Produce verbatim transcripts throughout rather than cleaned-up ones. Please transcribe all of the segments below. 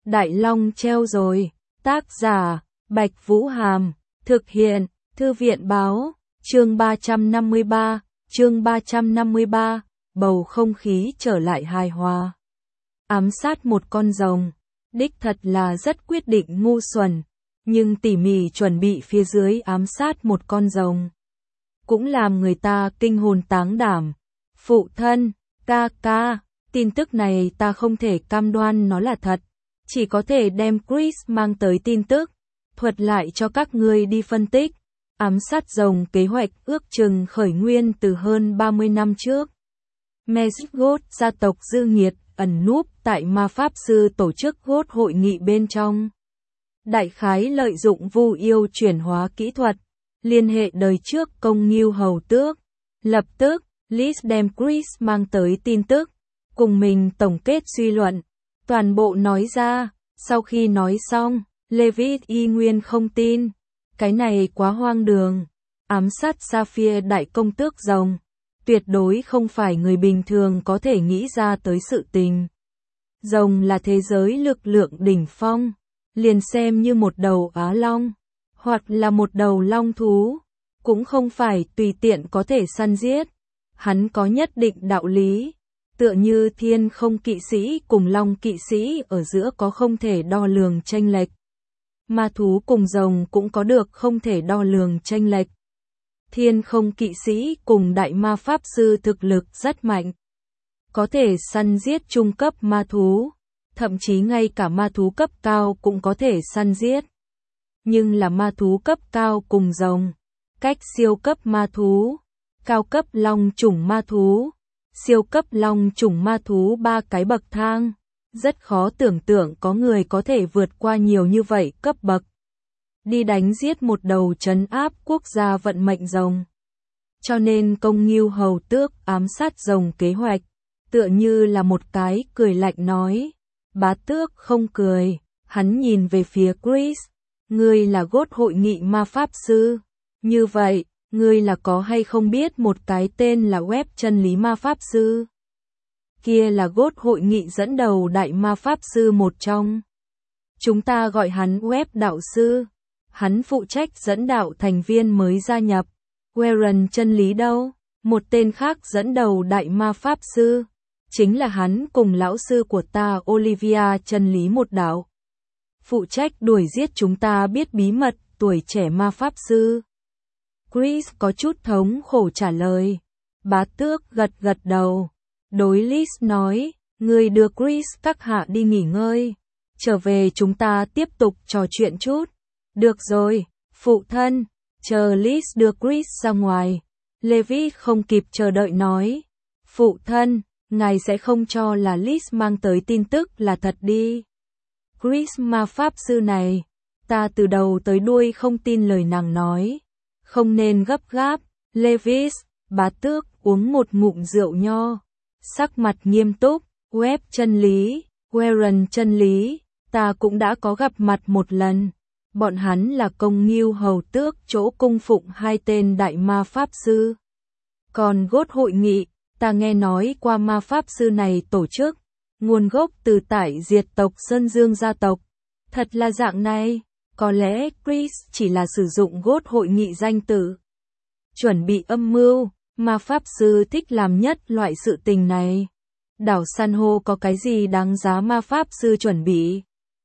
Đại Long treo rồi. Tác giả, Bạch Vũ Hàm. Thực hiện, Thư viện Báo. Chương ba trăm năm mươi ba. Chương ba trăm năm mươi ba. Bầu không khí trở lại hài hòa. Ám sát một con rồng. Đích thật là rất quyết định ngu xuẩn. Nhưng tỉ mỉ chuẩn bị phía dưới ám sát một con rồng. Cũng làm người ta kinh hồn táng đảm. Phụ thân, ca ca, tin tức này ta không thể cam đoan nó là thật. Chỉ có thể đem Chris mang tới tin tức. Thuật lại cho các ngươi đi phân tích. Ám sát rồng kế hoạch ước chừng khởi nguyên từ hơn ba mươi năm trước. Mesgod gia tộc dư nghiệt ẩn núp tại ma pháp sư tổ chức gốt hội nghị bên trong. Đại khái lợi dụng vu yêu chuyển hóa kỹ thuật, liên hệ đời trước công nghiêu hầu tước. Lập tức, Liz đem Chris mang tới tin tức, cùng mình tổng kết suy luận, toàn bộ nói ra. Sau khi nói xong, Levitt y nguyên không tin. Cái này quá hoang đường. Ám sát Sapphire đại công tước rồng. Tuyệt đối không phải người bình thường có thể nghĩ ra tới sự tình. Rồng là thế giới lực lượng đỉnh phong. Liền xem như một đầu á long, hoặc là một đầu long thú, cũng không phải tùy tiện có thể săn giết. Hắn có nhất định đạo lý. Tựa như thiên không kỵ sĩ cùng long kỵ sĩ ở giữa có không thể đo lường chênh lệch. Ma thú cùng rồng cũng có được không thể đo lường chênh lệch. Thiên không kỵ sĩ cùng đại ma pháp sư thực lực rất mạnh. Có thể săn giết trung cấp ma thú. Thậm chí ngay cả ma thú cấp cao cũng có thể săn giết. Nhưng là ma thú cấp cao cùng rồng. Cách siêu cấp ma thú. Cao cấp long chủng ma thú. Siêu cấp long chủng ma thú ba cái bậc thang. Rất khó tưởng tượng có người có thể vượt qua nhiều như vậy cấp bậc. Đi đánh giết một đầu trấn áp quốc gia vận mệnh rồng. Cho nên công nghiêu hầu tước ám sát rồng kế hoạch. Tựa như là một cái cười lạnh nói. Bá tước không cười. Hắn nhìn về phía Chris. Ngươi là gốt hội nghị ma pháp sư. Như vậy, ngươi là có hay không biết một cái tên là web chân lý ma pháp sư? Kia là gốt hội nghị dẫn đầu đại ma pháp sư một trong. Chúng ta gọi hắn web đạo sư. Hắn phụ trách dẫn đạo thành viên mới gia nhập. Warren chân lý đâu? Một tên khác dẫn đầu đại ma pháp sư. Chính là hắn cùng lão sư của ta Olivia chân lý một đạo. Phụ trách đuổi giết chúng ta biết bí mật tuổi trẻ ma pháp sư. Chris có chút thống khổ trả lời. Bá tước gật gật đầu. Đối Liz nói, người đưa Chris các hạ đi nghỉ ngơi. Trở về chúng ta tiếp tục trò chuyện chút. Được rồi, phụ thân. Chờ Liz đưa Chris ra ngoài. Levi không kịp chờ đợi nói. Phụ thân, ngài sẽ không cho là Liz mang tới tin tức là thật đi. Chris ma pháp sư này, ta từ đầu tới đuôi không tin lời nàng nói. Không nên gấp gáp. Levis, bá tước uống một ngụm rượu nho. Sắc mặt nghiêm túc. Web chân lý, Warren chân lý, ta cũng đã có gặp mặt một lần. Bọn hắn là công nghiêu hầu tước chỗ cung phụng hai tên đại ma pháp sư. Còn gốt hội nghị, ta nghe nói qua ma pháp sư này tổ chức. Nguồn gốc từ tại diệt tộc Sơn Dương gia tộc. Thật là dạng này. Có lẽ Chris chỉ là sử dụng gốt hội nghị danh tự. Chuẩn bị âm mưu, ma pháp sư thích làm nhất loại sự tình này. Đảo san hô có cái gì đáng giá ma pháp sư chuẩn bị?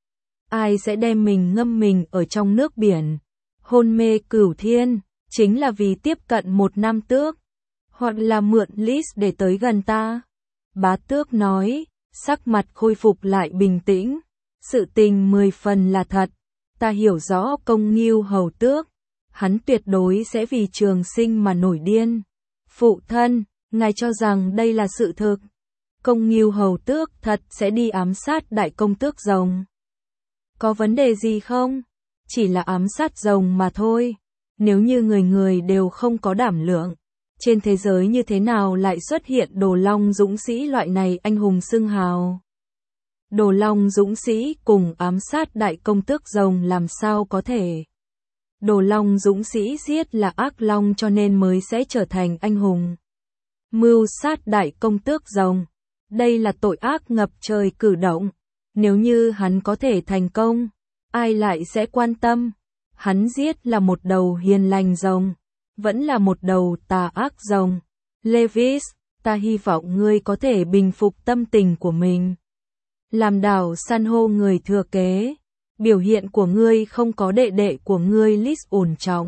Ai sẽ đem mình ngâm mình ở trong nước biển? Hôn mê cửu thiên, chính là vì tiếp cận một nam tước. Hoặc là mượn Liz để tới gần ta. Bá tước nói, sắc mặt khôi phục lại bình tĩnh. Sự tình mười phần là thật. Ta hiểu rõ công nghiêu hầu tước. Hắn tuyệt đối sẽ vì trường sinh mà nổi điên. Phụ thân, ngài cho rằng đây là sự thực. Công nghiêu hầu tước thật sẽ đi ám sát đại công tước rồng. Có vấn đề gì không? Chỉ là ám sát rồng mà thôi. Nếu như người người đều không có đảm lượng. Trên thế giới như thế nào lại xuất hiện đồ long dũng sĩ loại này anh hùng xưng hào? Đồ long dũng sĩ cùng ám sát đại công tước rồng làm sao có thể? Đồ long dũng sĩ giết là ác long cho nên mới sẽ trở thành anh hùng. Mưu sát đại công tước rồng. Đây là tội ác ngập trời cử động. Nếu như hắn có thể thành công, ai lại sẽ quan tâm? Hắn giết là một đầu hiền lành rồng, vẫn là một đầu tà ác rồng. Lewis, ta hy vọng ngươi có thể bình phục tâm tình của mình. Làm đảo san hô người thừa kế, biểu hiện của ngươi không có đệ đệ của ngươi Liz ổn trọng.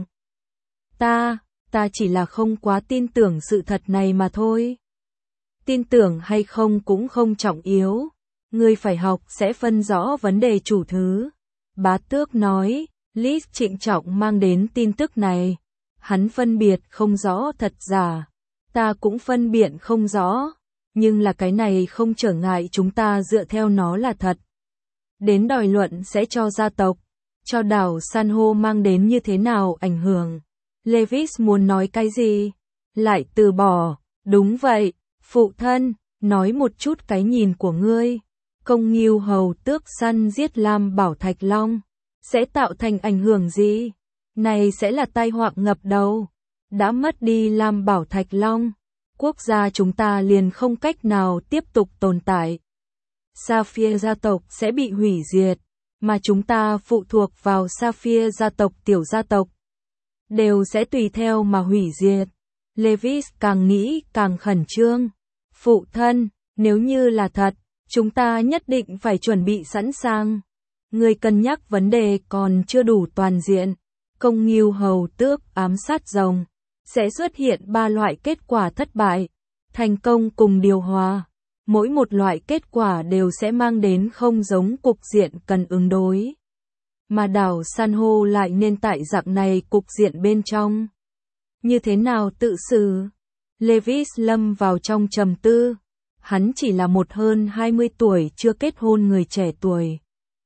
Ta, ta chỉ là không quá tin tưởng sự thật này mà thôi. Tin tưởng hay không cũng không trọng yếu. Ngươi phải học sẽ phân rõ vấn đề chủ thứ. Bá tước nói, Liz trịnh trọng mang đến tin tức này. Hắn phân biệt không rõ thật giả. Ta cũng phân biệt không rõ. Nhưng là cái này không trở ngại chúng ta dựa theo nó là thật. Đến đòi luận sẽ cho gia tộc, cho đảo san hô mang đến như thế nào ảnh hưởng. Lewis muốn nói cái gì? Lại từ bỏ. Đúng vậy, phụ thân, nói một chút cái nhìn của ngươi. Công Ngưu hầu tước săn giết Lam Bảo Thạch Long, sẽ tạo thành ảnh hưởng gì? Này sẽ là tai họa ngập đầu. Đã mất đi Lam Bảo Thạch Long, quốc gia chúng ta liền không cách nào tiếp tục tồn tại. Sapphire gia tộc sẽ bị hủy diệt, mà chúng ta phụ thuộc vào Sapphire gia tộc tiểu gia tộc. Đều sẽ tùy theo mà hủy diệt. Lewis càng nghĩ càng khẩn trương. Phụ thân, nếu như là thật, chúng ta nhất định phải chuẩn bị sẵn sàng. Người cân nhắc vấn đề còn chưa đủ toàn diện. Công Ngưu hầu tước ám sát rồng. Sẽ xuất hiện ba loại kết quả thất bại. Thành công cùng điều hòa. Mỗi một loại kết quả đều sẽ mang đến không giống cục diện cần ứng đối. Mà đảo san hô lại nên tại dạng này cục diện bên trong. Như thế nào tự xử? Lewis lâm vào trong trầm tư. Hắn chỉ là một hơn hai mươi tuổi chưa kết hôn người trẻ tuổi.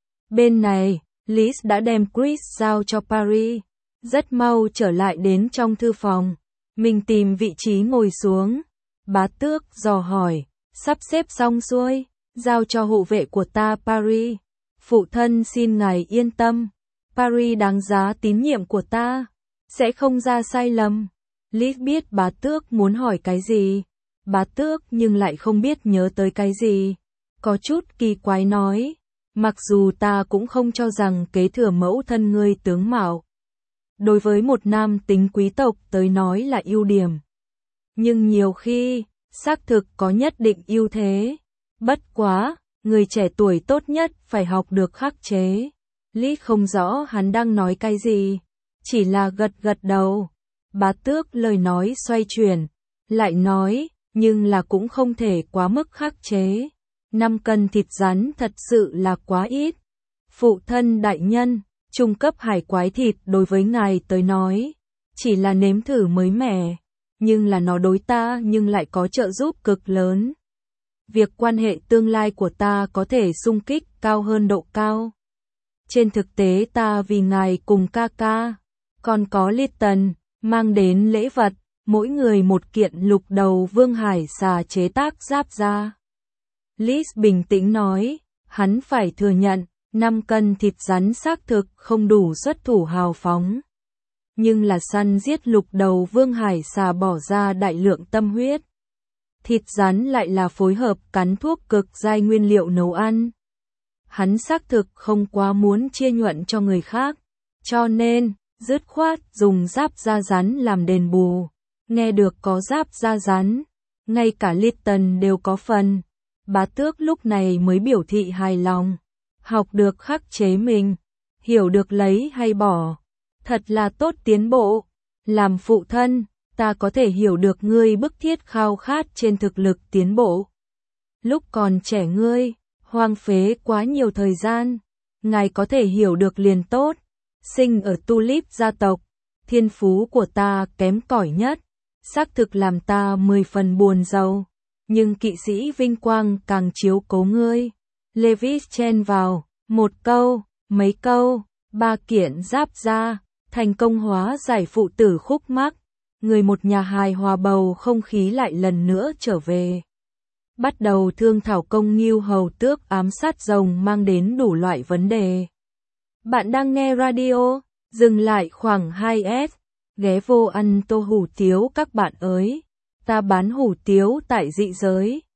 Bên này, Liz đã đem Chris giao cho Paris. Rất mau trở lại đến trong thư phòng. Mình tìm vị trí ngồi xuống. Bá tước dò hỏi. Sắp xếp xong xuôi, giao cho hộ vệ của ta Paris. Phụ thân xin ngài yên tâm. Paris đáng giá tín nhiệm của ta. Sẽ không ra sai lầm. Liz biết bá tước muốn hỏi cái gì. Bá tước nhưng lại không biết nhớ tới cái gì. Có chút kỳ quái nói. Mặc dù ta cũng không cho rằng kế thừa mẫu thân ngươi tướng mạo. Đối với một nam tính quý tộc tới nói là ưu điểm. Nhưng nhiều khi, xác thực có nhất định ưu thế. Bất quá, người trẻ tuổi tốt nhất phải học được khắc chế. Lý không rõ hắn đang nói cái gì. Chỉ là gật gật đầu. Bá tước lời nói xoay chuyển. Lại nói, nhưng là cũng không thể quá mức khắc chế. Năm cân thịt rắn thật sự là quá ít. Phụ thân đại nhân, trung cấp hải quái thịt đối với ngài tới nói. Chỉ là nếm thử mới mẻ. Nhưng là nó đối ta nhưng lại có trợ giúp cực lớn. Việc quan hệ tương lai của ta có thể xung kích cao hơn độ cao. Trên thực tế ta vì ngài cùng ca ca, còn có Lytton, mang đến lễ vật, mỗi người một kiện lục đầu vương hải xà chế tác giáp da. Liz bình tĩnh nói, hắn phải thừa nhận, năm cân thịt rắn xác thực không đủ xuất thủ hào phóng. Nhưng là săn giết lục đầu vương hải xà bỏ ra đại lượng tâm huyết. Thịt rắn lại là phối hợp cắn thuốc cực giai nguyên liệu nấu ăn. Hắn xác thực không quá muốn chia nhuận cho người khác, cho nên, dứt khoát dùng giáp da rắn làm đền bù. Nghe được có giáp da rắn, ngay cả Lytton đều có phần. Bá tước lúc này mới biểu thị hài lòng. Học được khắc chế mình, hiểu được lấy hay bỏ. Thật là tốt tiến bộ. Làm phụ thân, ta có thể hiểu được ngươi bức thiết khao khát trên thực lực tiến bộ. Lúc còn trẻ ngươi, hoang phế quá nhiều thời gian. Ngài có thể hiểu được liền tốt. Sinh ở Tulip gia tộc, thiên phú của ta kém cỏi nhất. Xác thực làm ta mười phần buồn rầu. Nhưng kỵ sĩ vinh quang càng chiếu cố ngươi. Lewis chen vào, một câu, mấy câu, ba kiện giáp da, thành công hóa giải phụ tử khúc mắc. Người một nhà hài hòa bầu không khí lại lần nữa trở về. Bắt đầu thương thảo công Ngưu hầu tước ám sát rồng mang đến đủ loại vấn đề. Bạn đang nghe radio, dừng lại khoảng hai s, ghé vô ăn tô hủ tiếu các bạn ơi. Ta bán hủ tiếu tại dị giới.